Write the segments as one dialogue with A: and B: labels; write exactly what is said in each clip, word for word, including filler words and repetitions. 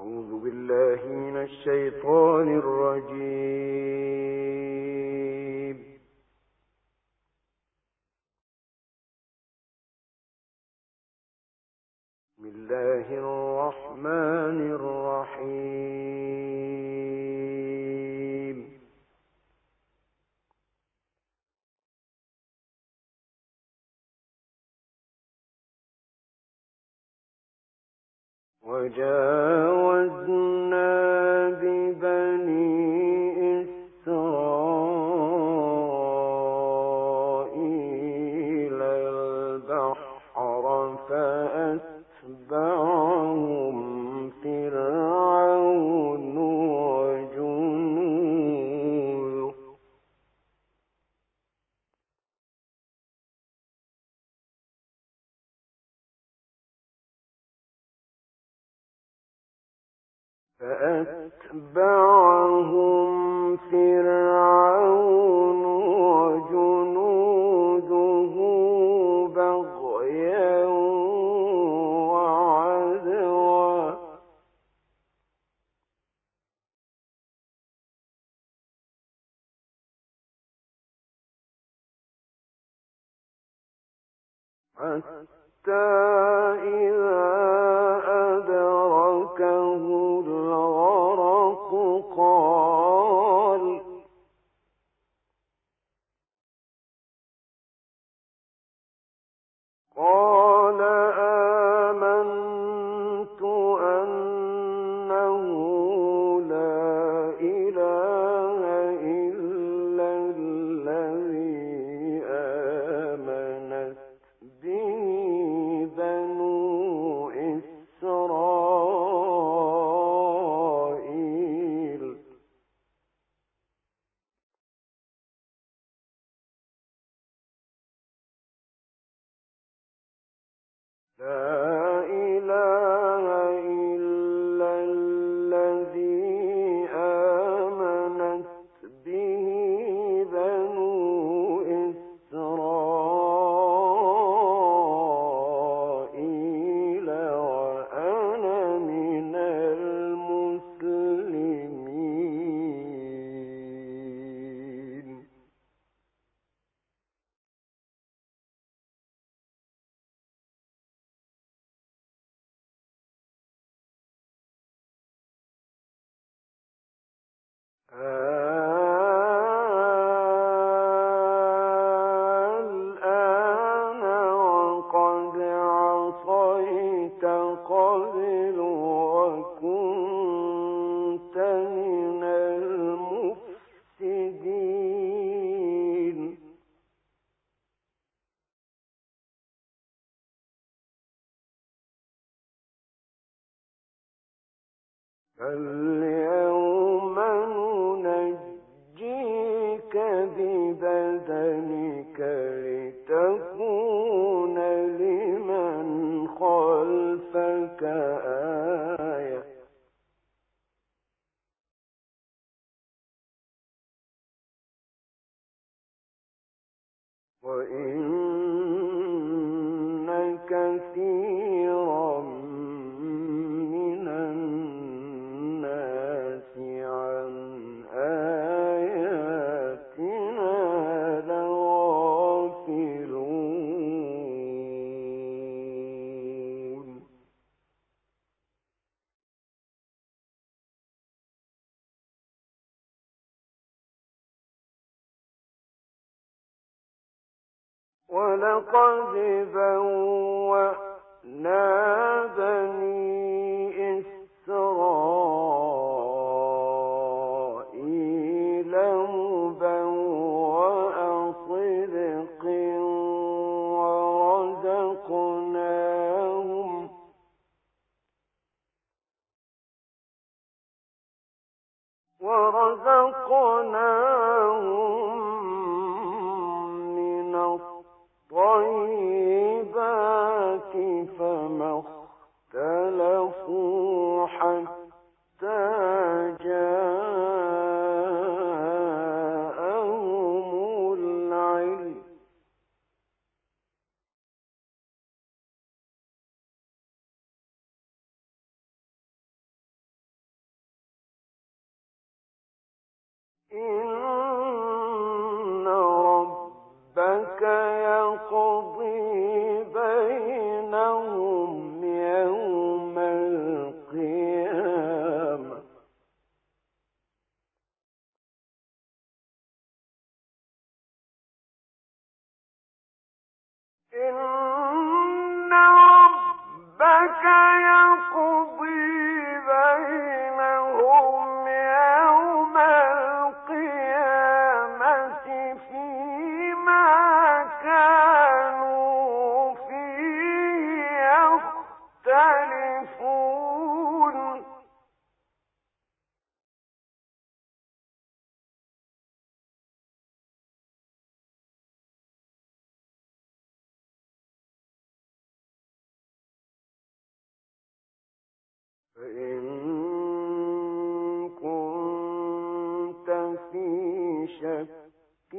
A: أعوذ بالله من الشيطان الرجيم. بسم الله الرحمن الرحيم. وجاوزنا ببني إسرائيل البحر فأتبعهم فرعون وجنوده فأتبعهم فرعون وجنوده بغيا وعدوا حتى إذا أدركه الغرق قال قال آمنت أنه لا إله إلا الذي آمنت به بنو إسرائيل لا إله إلا الذي آمنت به بنو إسرائيل وأنا من المسلمين. الآن وقد عصيت قبل وكنت من المفسدين. فاليوم ننجيك ببدنك لتكون لمن خلفك آية وإن كثيرا من الناس عن آياتنا لغافلون. ولقد بوأنا بني إسرائيل مبوأ صدق ورزقناهم ورزقناهم من الطيبات فما اختلفوا حتى جاءهم العلم فإن كنت في شك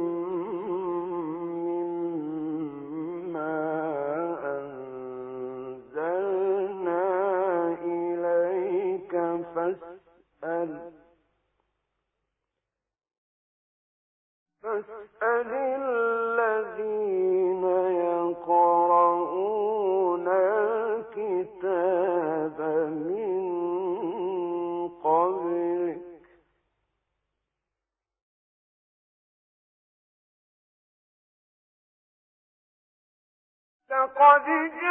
A: مما أنزلنا إليك فاسأل فاسأل الذين يقرؤون الكتاب من قبلك لقد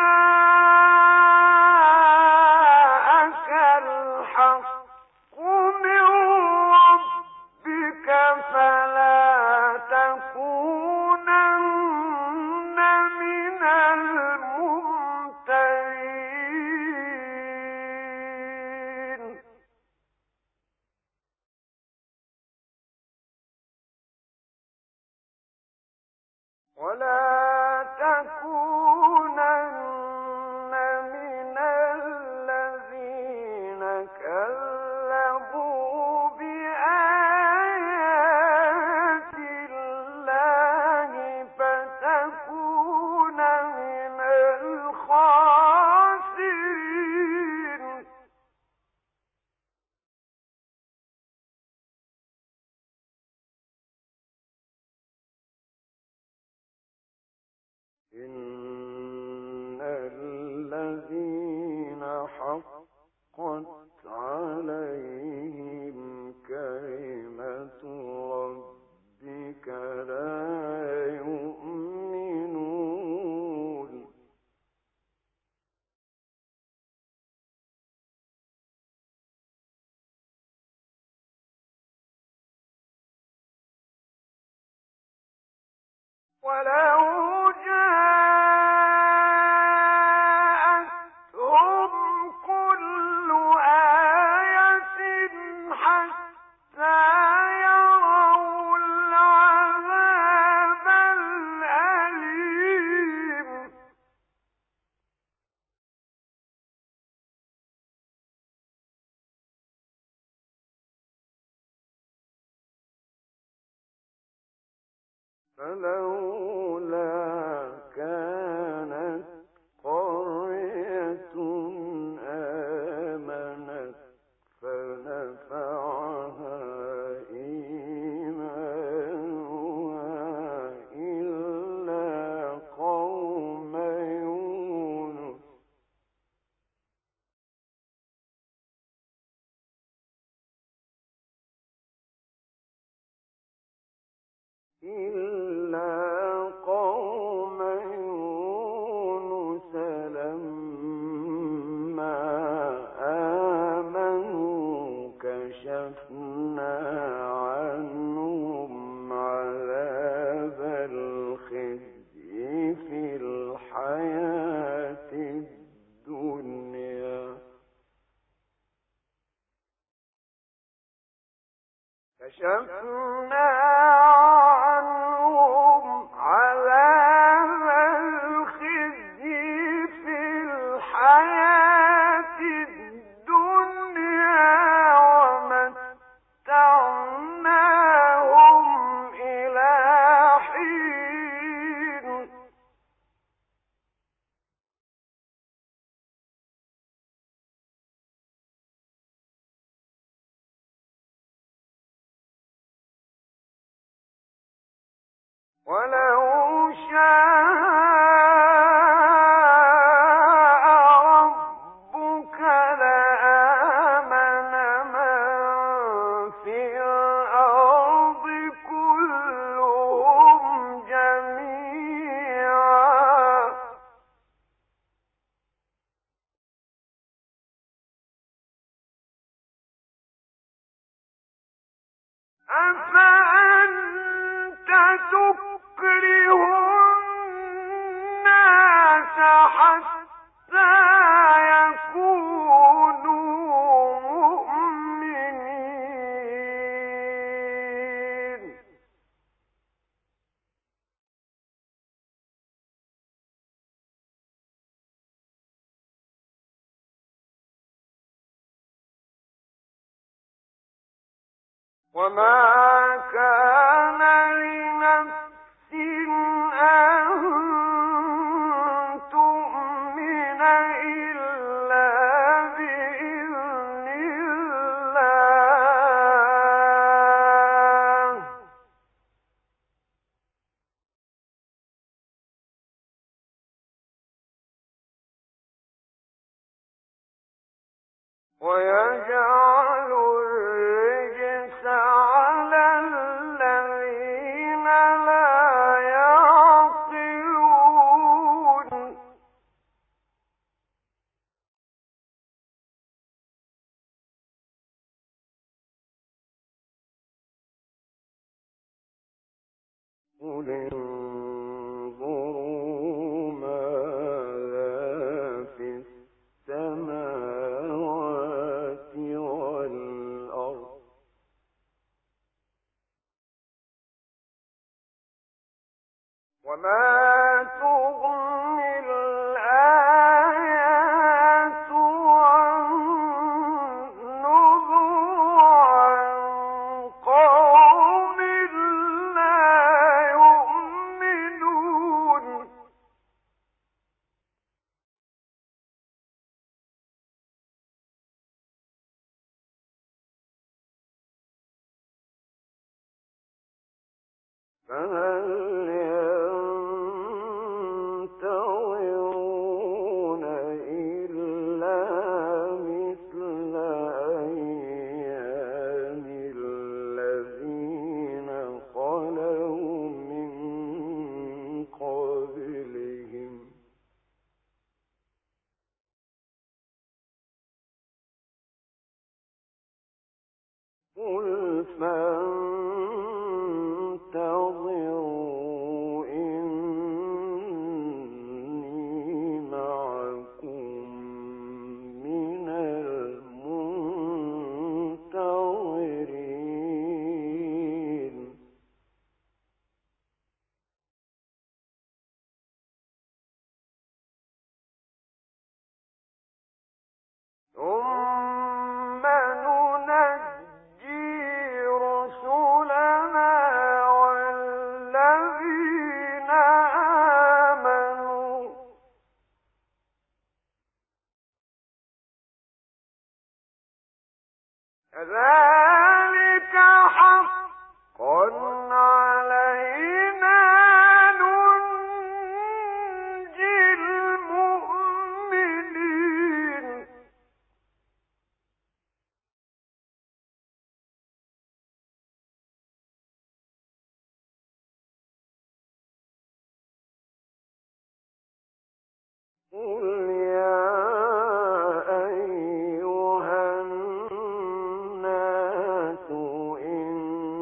A: جاءك الحق من ربك فلا تكونن من الممترين ولا تكونن من الذين كذبوا بآيات الله فتكون من الخاسرين إن الذين حقت عليهم كلمة ربك لا يؤمنون ولو جاءتهم كل آية حتى يروا العذاب الأليم فلولا كانت قرية آمنت فنفعها إيمانها إلا قوم يونس إلا قوم يونس لما آمنوا كشفنا عنهم عذاب الخزي في الحياة الدنيا كشفنا عنهم عذاب الخزي في الحياة الدنيا ومتعناهم إلى حين ولو شاء ربك لآمن من في الأرض كلهم جميعا أفأنت تكره الناس حتى يكونوا مؤمنين وما كان لنفس أن تؤمن إلا بإذن الله ويجعل الرجس على الذين لا يعقلون قل انظروا ماذا في السماوات والأرض وما تغني الآيات والنذر عن قوم لا يؤمنون فهل ينتظرون إلا مثل أيام الذين خلوا من قبلهم قل فانتظروا إني معكم من المنتظرين ثم ننجي رسلنا والذين آمنوا كذلك حقا علينا ننجي المؤمنين قل يا أيها الناس إن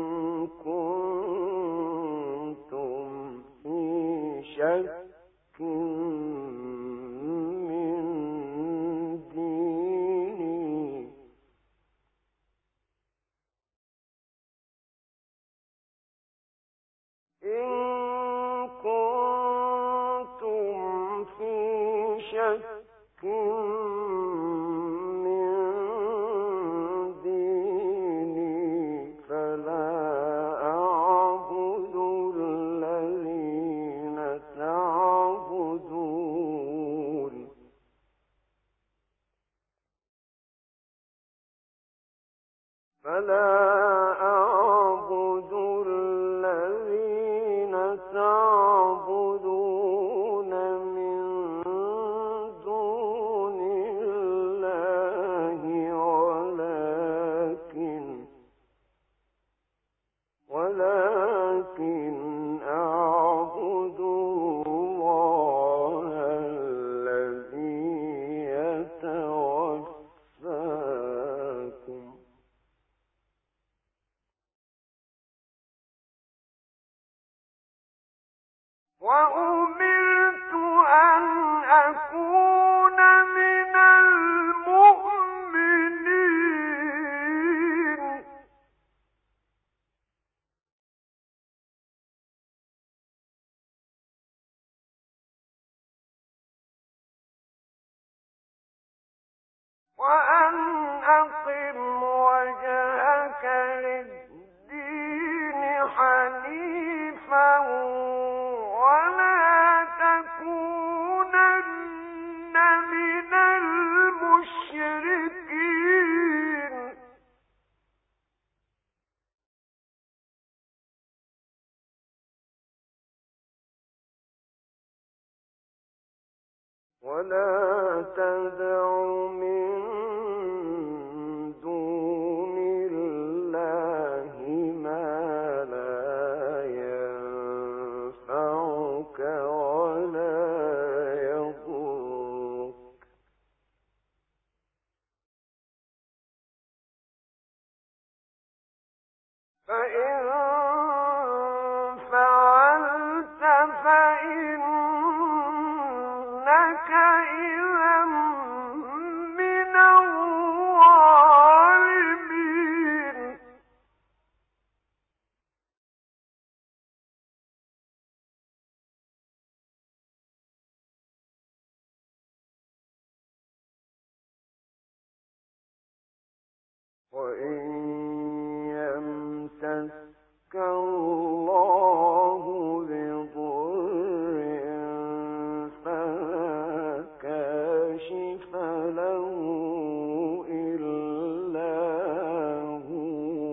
A: كنتم في شك من ديني إن كنتم في شك من ديني فلا أعبد الذين تعبدون فلا أعبد الذين تعبدون من دون الله ولكن ولكن أعبد الله الذي يتوفاكم وأمرت أن أكون من المؤمنين وأن أقم وجهك للدين حنيفا ولا تكونن من المشركين ولا تدع من دون الله ما لا ينفعك ولا يضرك فإن فعلت فإنك إذا من الظالمين وإن يمسسك الله بضر فلا كاشف له إلا هو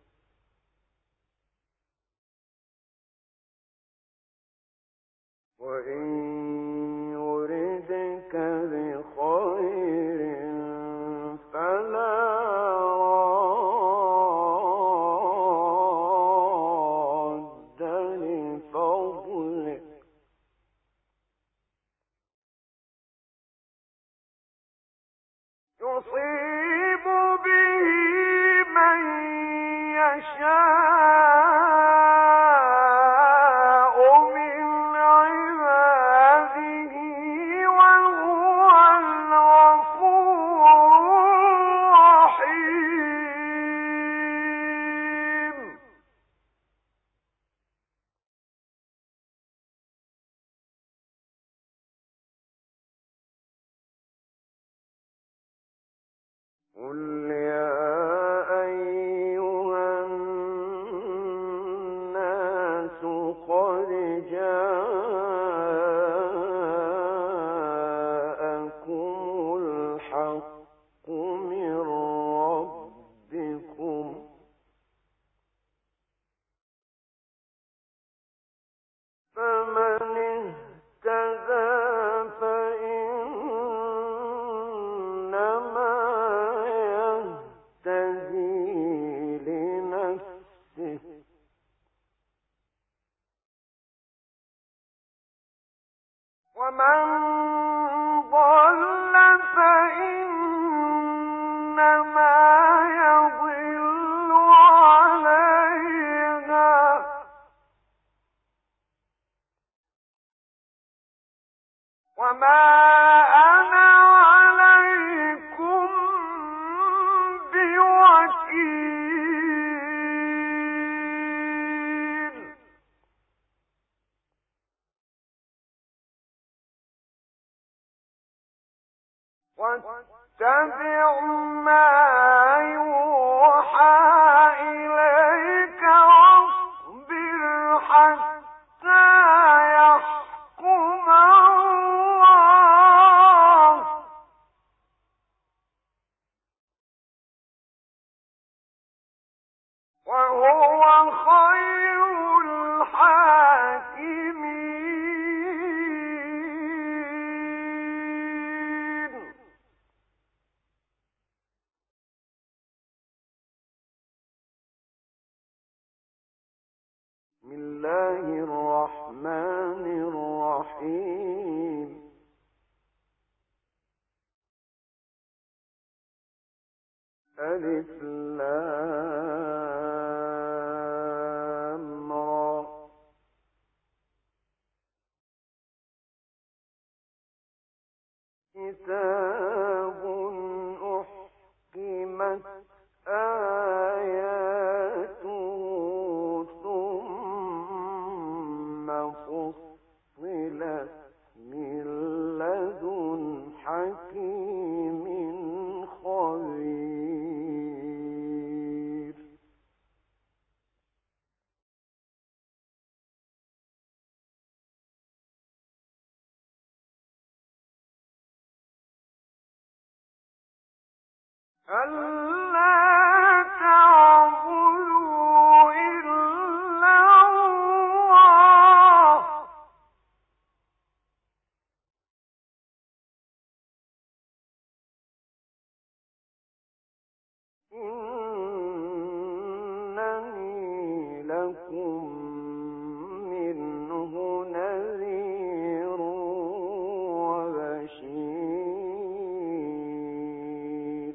A: وإن يردك بخير فلا راد لفضله يصيب به من يشاء من عباده وهو الغفور الرحيم قل يا أيها الناس قد جاءكم الحق من ربكم فمن اهتدى فإنما يهتدي لنفسه ومن ضل فإنما يضل عليها وما أنا عليكم بوكيل واتبع ما يوحى إليك واصبر حتى يحكم الله وهو خير الحاكمين بسم الله الرحمن الرحيم ألف لام را كتاب أحكمت آياته ثم فصلت من لدن حكيم خبير أَلَّا تَعْبُدُوا إِلَّا اللَّهَ إِنَّنِي لَكُم مِّنْهُ نَذِيرٌ وَبَشِيرٌ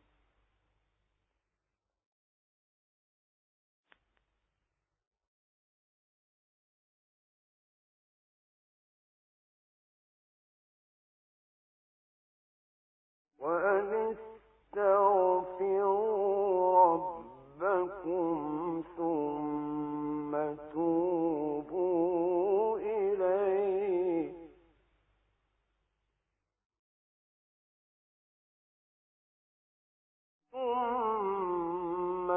A: وَأَنِ اسْتَغْفِرُوا رَبَّكُمْ ثُمَّ تُوبُوا إِلَيْهِ ثُمَّ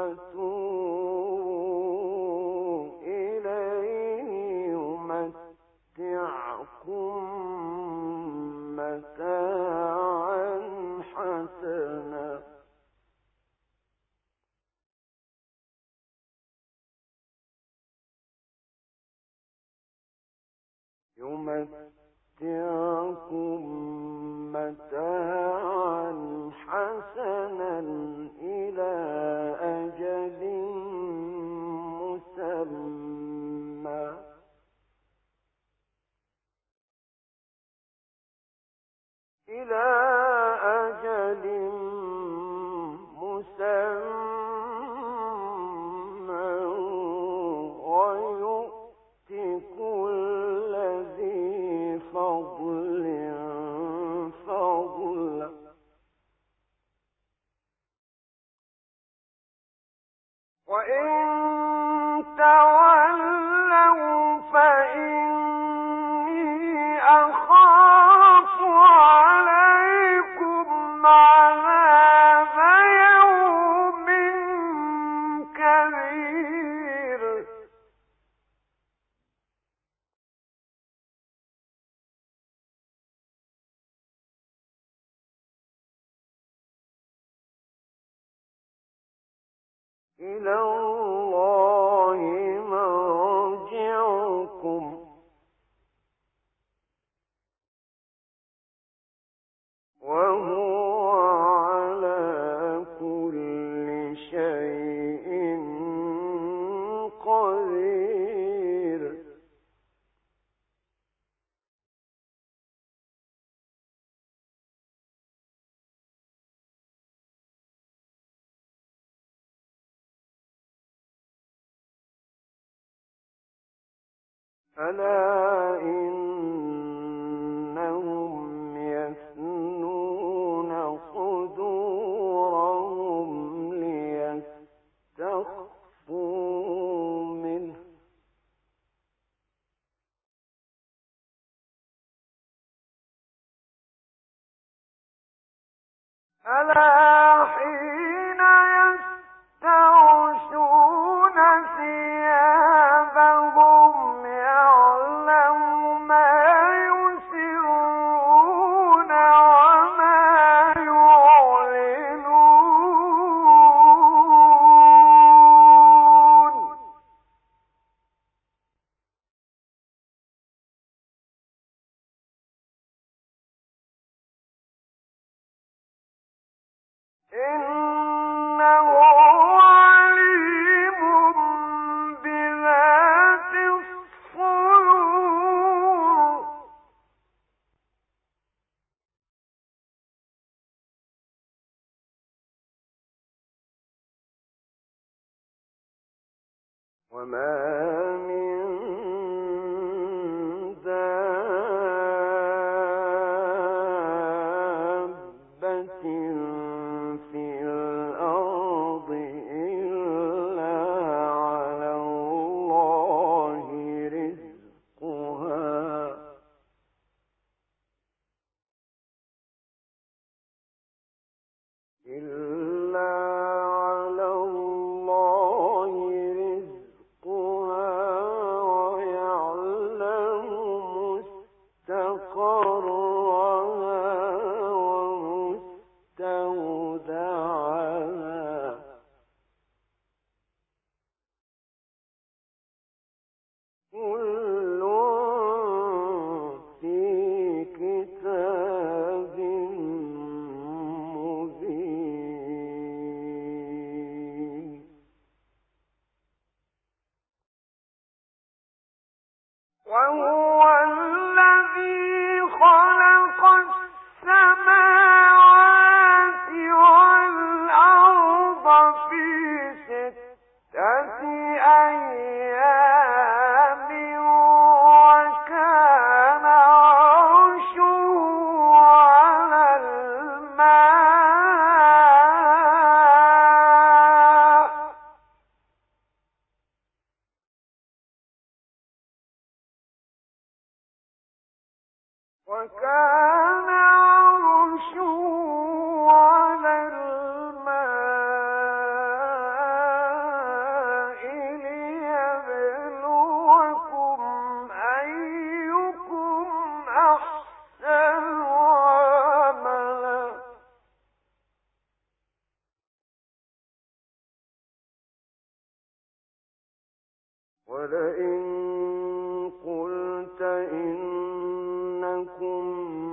A: تُوبُوا إِلَيْهِ يُمَتِّعْكُم مَّتَاعًا حَسَنًا يُمَتِّعْكُم مَّتَاعًا حَسَنًا إِلَىٰ أَجَلٍ مُّسَمًّى إِلَىٰ أَجَلٍ مُّسَمًّى وَيُؤْتِ كُلَّ ذِي فَضْلٍ فَضْلَهُ وَإِن تَوَلَّوْا فَإِنِّي أَخَافُ عَلَيْكُمْ عَذَابَ يَوْمٍ كَبِيرٍ إِلَى اللَّهِ مَرْجِعُكُمْ وَهُوَ عَلَىٰ كُلِّ شَيْءٍ قَدِيرٌ أَلَا إِنَّهُمْ يَثْنُونَ صُدُورَهُمْ لِيَسْتَخْفُوا مِنْهُ ۚ أَلَا حِينَ يَسْتَغْشُونَ ثِيَابَهُمْ يَعْلَمُ مَا يُسِرُّونَ وَمَا يُعْلِنُونَ إِنَّهُ عَلِيمٌ بِذَاتِ الصُّدُورِ وَمَا مِن دَابَّةٍ فِي الْأَرْضِ إِلَّا عَلَى اللَّهِ رِزْقُهَا إِلَّا عَلَى اللَّهِ رِزْقُهَا وكان عرشه على الماء ليبلوكم أيكم أحسن عملا ولئن قلت إنكم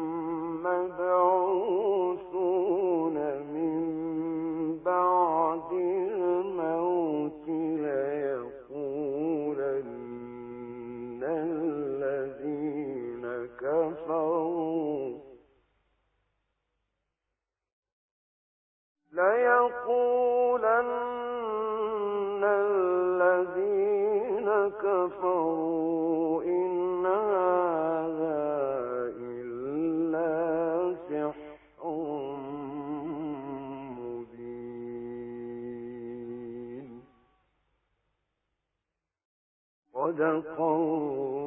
A: مبعوثون من بعد الموت ليقولن الذين كفروا ليقولن الذين كفروا إن هذا إلا سحر مبين صدق الله